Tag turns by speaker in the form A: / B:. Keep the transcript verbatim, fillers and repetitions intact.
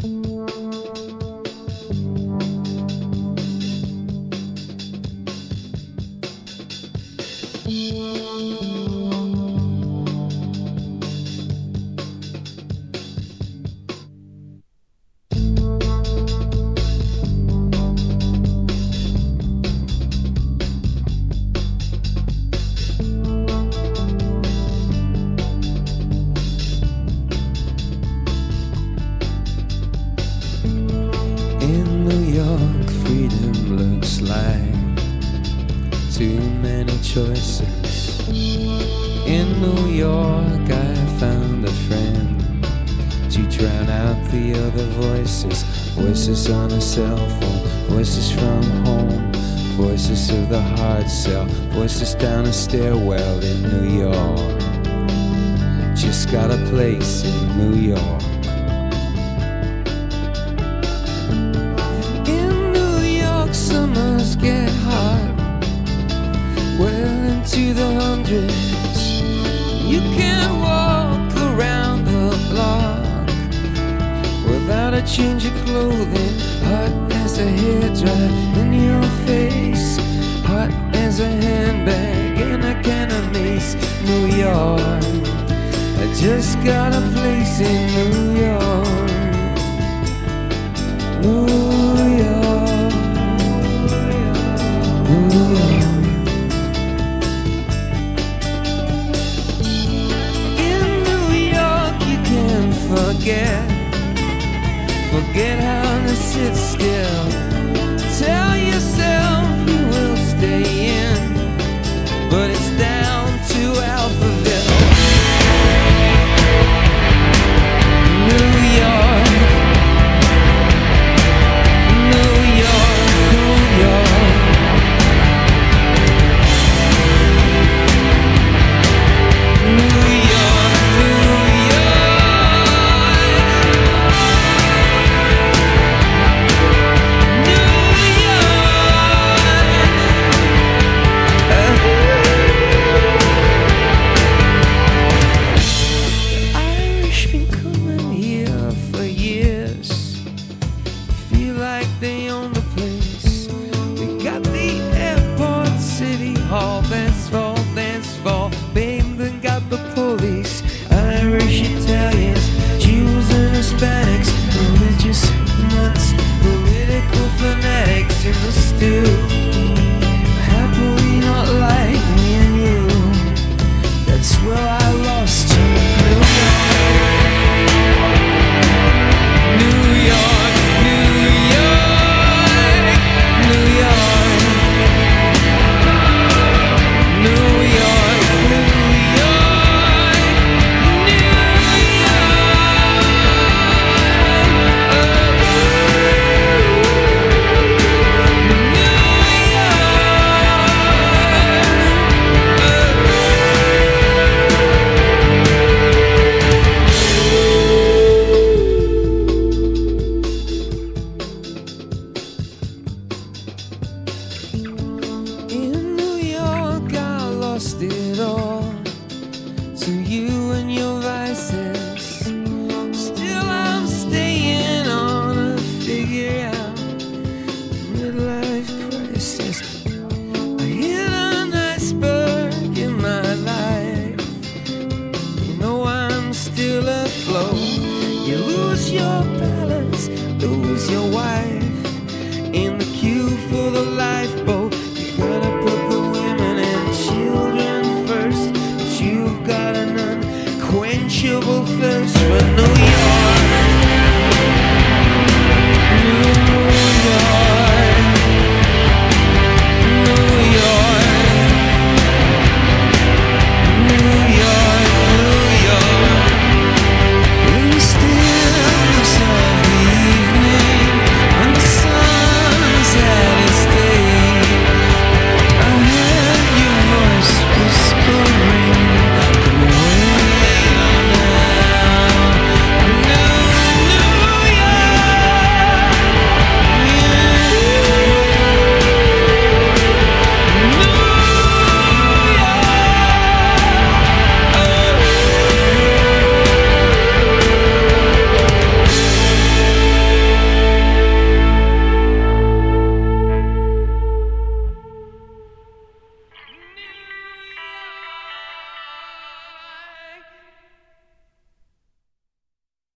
A: In New York, freedom looks like too many choices. In New York, I found a friend to drown out the other voices. Voices on a cell phone, voices from home, voices of the hard cell, voices down a stairwell in New York. Just got a place in New York. Summers get hot, well into the hundreds. You can't walk around the block without a change of clothing. Hot as a hairdryer in your face, hot as a handbag and a can of mace. New York, I just got a place in New York. New York. Forget, forget how to sit still. Tell yourself you will stay in, but it's down to Alphaville. New York, New York, New York. New York, New York. They own the place. They got the airport, city hall, dance hall, dance hall. Babe, they got the police, Irish, Italians, Jews and Hispanics, religious nuts, political fanatics in the stew. Happily not like me and you. That's where I lost you. New York, New York. New York, New York, New York, New York, New In New York, I lost it all to you and your vices. Still, I'm staying on a figure out midlife crisis. I hit an iceberg in my life. You know I'm still afloat. You lose your balance, lose your wife.